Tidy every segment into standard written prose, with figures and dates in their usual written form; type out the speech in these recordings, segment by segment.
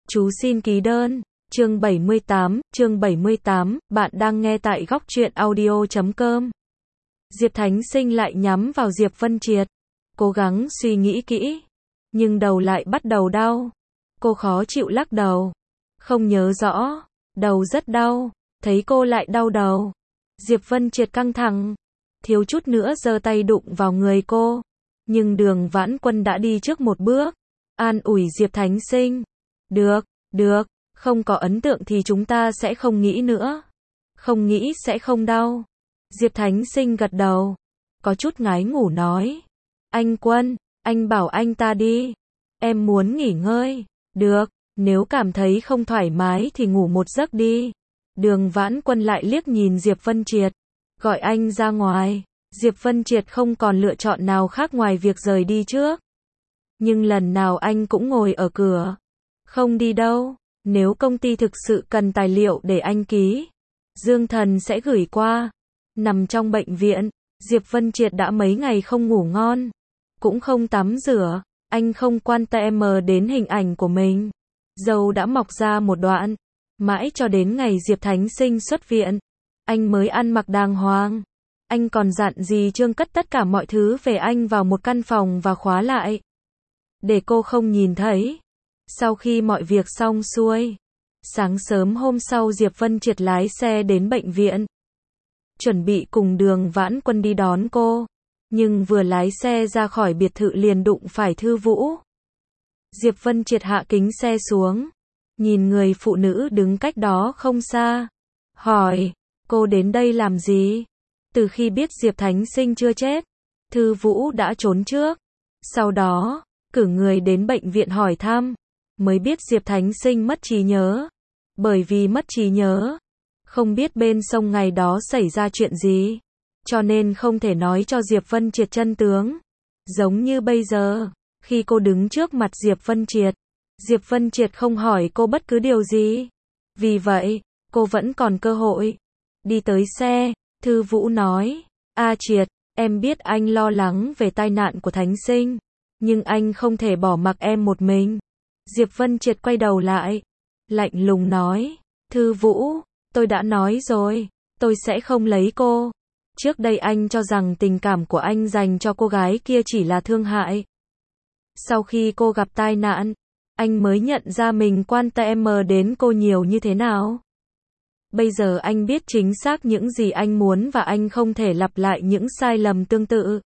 Chú xin ký đơn. Chương 78, bạn đang nghe tại góc truyện audio.com. Diệp Thánh Sinh lại nhắm vào Diệp Vân Triệt. Cố gắng suy nghĩ kỹ. Nhưng đầu lại bắt đầu đau. Cô khó chịu lắc đầu. Không nhớ rõ. Đầu rất đau. Thấy cô lại đau đầu. Diệp Vân Triệt căng thẳng. Thiếu chút nữa giơ tay đụng vào người cô. Nhưng Đường Vãn Quân đã đi trước một bước. An ủi Diệp Thánh Sinh. Được, không có ấn tượng thì chúng ta sẽ không nghĩ nữa. Không nghĩ sẽ không đau. Diệp Thánh Sinh gật đầu. Có chút ngái ngủ nói. Anh Quân, anh bảo anh ta đi. Em muốn nghỉ ngơi. Được, nếu cảm thấy không thoải mái thì ngủ một giấc đi. Đường Vãn Quân lại liếc nhìn Diệp Vân Triệt. Gọi anh ra ngoài. Diệp Vân Triệt không còn lựa chọn nào khác ngoài việc rời đi trước. Nhưng lần nào anh cũng ngồi ở cửa. Không đi đâu. Nếu công ty thực sự cần tài liệu để anh ký, Dương Thần sẽ gửi qua. Nằm trong bệnh viện, Diệp Vân Triệt đã mấy ngày không ngủ ngon. Cũng không tắm rửa. Anh không quan tâm đến hình ảnh của mình. Râu đã mọc ra một đoạn. Mãi cho đến ngày Diệp Thánh Sinh xuất viện, anh mới ăn mặc đàng hoàng. Anh còn dặn dì Trương cất tất cả mọi thứ về anh vào một căn phòng và khóa lại. Để cô không nhìn thấy. Sau khi mọi việc xong xuôi, sáng sớm hôm sau Diệp Vân Triệt lái xe đến bệnh viện. Chuẩn bị cùng Đường Vãn Quân đi đón cô. Nhưng vừa lái xe ra khỏi biệt thự liền đụng phải Thư Vũ. Diệp Vân Triệt hạ kính xe xuống. Nhìn người phụ nữ đứng cách đó không xa. Hỏi, cô đến đây làm gì? Từ khi biết Diệp Thánh Sinh chưa chết, Thư Vũ đã trốn trước. Sau đó, cử người đến bệnh viện hỏi thăm. Mới biết Diệp Thánh Sinh mất trí nhớ. Bởi vì mất trí nhớ, không biết bên sông ngày đó xảy ra chuyện gì. Cho nên không thể nói cho Diệp Vân Triệt chân tướng. Giống như bây giờ, khi cô đứng trước mặt Diệp Vân Triệt, Diệp Vân Triệt không hỏi cô bất cứ điều gì. Vì vậy, cô vẫn còn cơ hội. Đi tới xe, Thư Vũ nói, A Triệt, em biết anh lo lắng về tai nạn của Thánh Sinh. Nhưng anh không thể bỏ mặc em một mình. Diệp Vân Triệt quay đầu lại. Lạnh lùng nói, Thư Vũ, tôi đã nói rồi, tôi sẽ không lấy cô. Trước đây anh cho rằng tình cảm của anh dành cho cô gái kia chỉ là thương hại. Sau khi cô gặp tai nạn, anh mới nhận ra mình quan tâm đến cô nhiều như thế nào. Bây giờ anh biết chính xác những gì anh muốn và anh không thể lặp lại những sai lầm tương tự.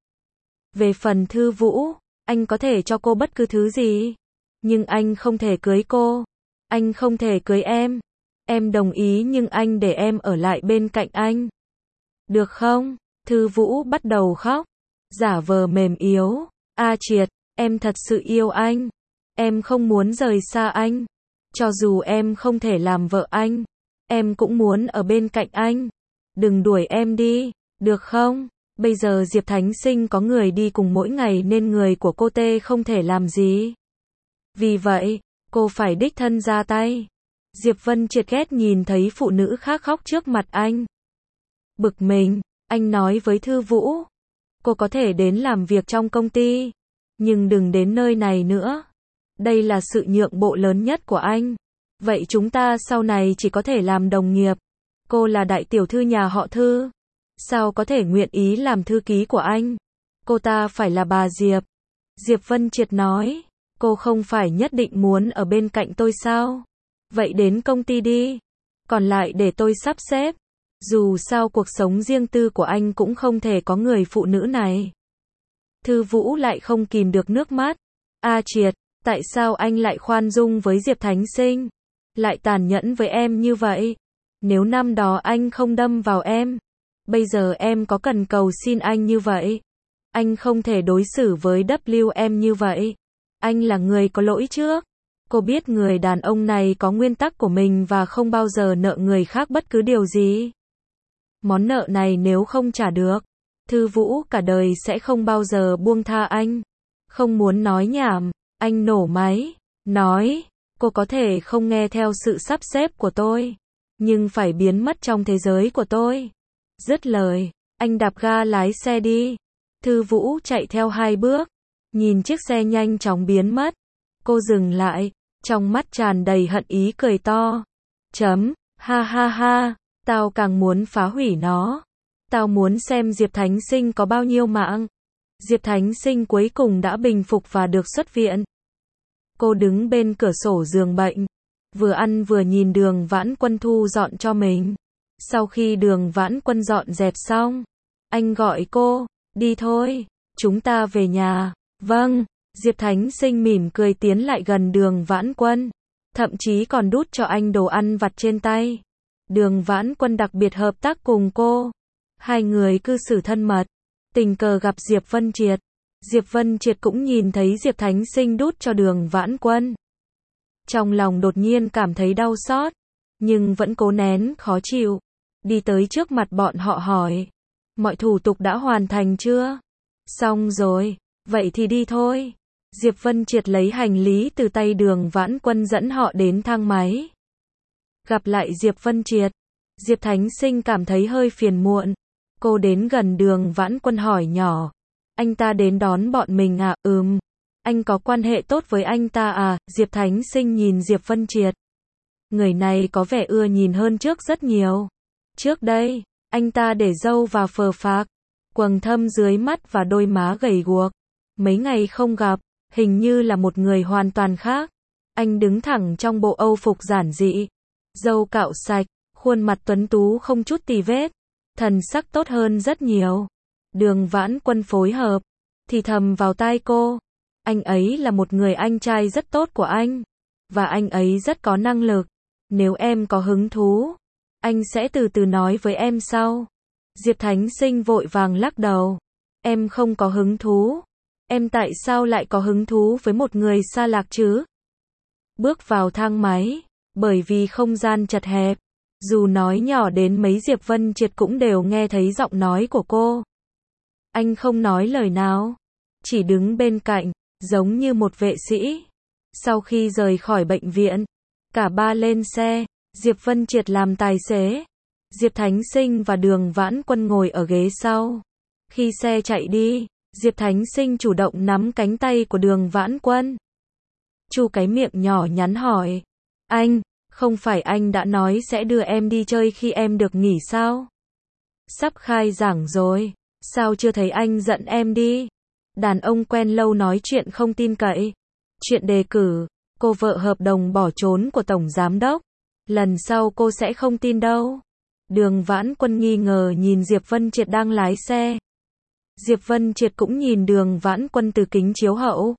Về phần Thư Vũ, anh có thể cho cô bất cứ thứ gì. Nhưng anh không thể cưới cô. Anh không thể cưới em. Em đồng ý nhưng anh để em ở lại bên cạnh anh. Được không? Thư Vũ bắt đầu khóc. Giả vờ mềm yếu. A Triệt, em thật sự yêu anh. Em không muốn rời xa anh. Cho dù em không thể làm vợ anh, em cũng muốn ở bên cạnh anh. Đừng đuổi em đi, được không? Bây giờ Diệp Thánh Sinh có người đi cùng mỗi ngày nên người của cô tê không thể làm gì. Vì vậy, cô phải đích thân ra tay. Diệp Vân Triệt ghét nhìn thấy phụ nữ khác khóc trước mặt anh. Bực mình, anh nói với Thư Vũ. Cô có thể đến làm việc trong công ty, nhưng đừng đến nơi này nữa. Đây là sự nhượng bộ lớn nhất của anh. Vậy chúng ta sau này chỉ có thể làm đồng nghiệp. Cô là đại tiểu thư nhà họ Thư. Sao có thể nguyện ý làm thư ký của anh? Cô ta phải là bà Diệp. Diệp Vân Triệt nói. Cô không phải nhất định muốn ở bên cạnh tôi sao? Vậy đến công ty đi. Còn lại để tôi sắp xếp. Dù sao cuộc sống riêng tư của anh cũng không thể có người phụ nữ này. Thư Vũ lại không kìm được nước mắt. A Triệt, tại sao anh lại khoan dung với Diệp Thánh Sinh? Lại tàn nhẫn với em như vậy? Nếu năm đó anh không đâm vào em, bây giờ em có cần cầu xin anh như vậy? Anh không thể đối xử với WM như vậy. Anh là người có lỗi trước. Cô biết người đàn ông này có nguyên tắc của mình và không bao giờ nợ người khác bất cứ điều gì. Món nợ này nếu không trả được, Thư Vũ cả đời sẽ không bao giờ buông tha anh. Không muốn nói nhảm, anh nổ máy, nói, cô có thể không nghe theo sự sắp xếp của tôi, nhưng phải biến mất trong thế giới của tôi. Dứt lời, anh đạp ga lái xe đi. Thư Vũ chạy theo 2 bước, nhìn chiếc xe nhanh chóng biến mất. Cô dừng lại, trong mắt tràn đầy hận ý cười to. Ha ha ha, tao càng muốn phá hủy nó. Tao muốn xem Diệp Thánh Sinh có bao nhiêu mạng. Diệp Thánh Sinh cuối cùng đã bình phục và được xuất viện. Cô đứng bên cửa sổ giường bệnh, vừa ăn vừa nhìn Đường Vãn Quân thu dọn cho mình. Sau khi Đường Vãn Quân dọn dẹp xong, anh gọi cô, đi thôi, chúng ta về nhà. Vâng, Diệp Thánh Sinh mỉm cười tiến lại gần Đường Vãn Quân, thậm chí còn đút cho anh đồ ăn vặt trên tay. Đường Vãn Quân đặc biệt hợp tác cùng cô. Hai người cư xử thân mật, tình cờ gặp Diệp Vân Triệt. Diệp Vân Triệt cũng nhìn thấy Diệp Thánh Sinh đút cho Đường Vãn Quân. Trong lòng đột nhiên cảm thấy đau xót, nhưng vẫn cố nén khó chịu. Đi tới trước mặt bọn họ hỏi, mọi thủ tục đã hoàn thành chưa? Xong rồi, vậy thì đi thôi. Diệp Vân Triệt lấy hành lý từ tay Đường Vãn Quân dẫn họ đến thang máy. Gặp lại Diệp Vân Triệt, Diệp Thánh Sinh cảm thấy hơi phiền muộn. Cô đến gần Đường Vãn Quân hỏi nhỏ, anh ta đến đón bọn mình à? Anh có quan hệ tốt với anh ta à? Diệp Thánh Sinh nhìn Diệp Vân Triệt. Người này có vẻ ưa nhìn hơn trước rất nhiều. Trước đây, anh ta để râu và phờ phạc, quầng thâm dưới mắt và đôi má gầy guộc. Mấy ngày không gặp, hình như là một người hoàn toàn khác. Anh đứng thẳng trong bộ Âu phục giản dị, râu cạo sạch, khuôn mặt tuấn tú không chút tì vết, thần sắc tốt hơn rất nhiều. Đường Vãn Quân phối hợp, thì thầm vào tai cô, anh ấy là một người anh trai rất tốt của anh, và anh ấy rất có năng lực. Nếu em có hứng thú, anh sẽ từ từ nói với em sau. Diệp Thánh Sinh vội vàng lắc đầu, em không có hứng thú. Em tại sao lại có hứng thú với một người xa lạ chứ? Bước vào thang máy, bởi vì không gian chật hẹp, dù nói nhỏ đến mấy Diệp Vân Triệt cũng đều nghe thấy giọng nói của cô. Anh không nói lời nào, chỉ đứng bên cạnh, giống như một vệ sĩ. Sau khi rời khỏi bệnh viện, cả ba lên xe, Diệp Vân Triệt làm tài xế. Diệp Thánh Sinh và Đường Vãn Quân ngồi ở ghế sau. Khi xe chạy đi, Diệp Thánh Sinh chủ động nắm cánh tay của Đường Vãn Quân. Chu cái miệng nhỏ nhắn hỏi, anh, không phải anh đã nói sẽ đưa em đi chơi khi em được nghỉ sao? Sắp khai giảng rồi, sao chưa thấy anh dẫn em đi? Đàn ông quen lâu nói chuyện không tin cậy. Chuyện đề cử, cô vợ hợp đồng bỏ trốn của Tổng Giám Đốc. Lần sau cô sẽ không tin đâu. Đường Vãn Quân nghi ngờ nhìn Diệp Vân Triệt đang lái xe. Diệp Vân Triệt cũng nhìn Đường Vãn Quân từ kính chiếu hậu.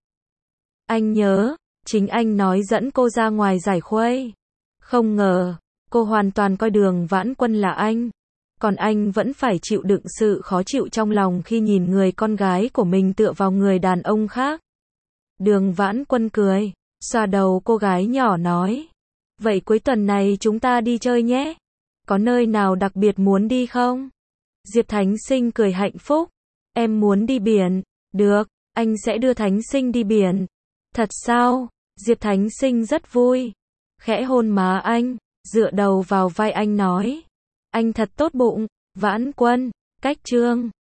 Anh nhớ, chính anh nói dẫn cô ra ngoài giải khuây. Không ngờ, cô hoàn toàn coi Đường Vãn Quân là anh. Còn anh vẫn phải chịu đựng sự khó chịu trong lòng khi nhìn người con gái của mình tựa vào người đàn ông khác. Đường Vãn Quân cười, xoa đầu cô gái nhỏ nói. Vậy cuối tuần này chúng ta đi chơi nhé. Có nơi nào đặc biệt muốn đi không? Diệp Thánh Sinh cười hạnh phúc. Em muốn đi biển. Được, anh sẽ đưa Thánh Sinh đi biển. Thật sao? Diệp Thánh Sinh rất vui. Khẽ hôn má anh, dựa đầu vào vai anh nói. Anh thật tốt bụng. Vãn Quân, cách chương.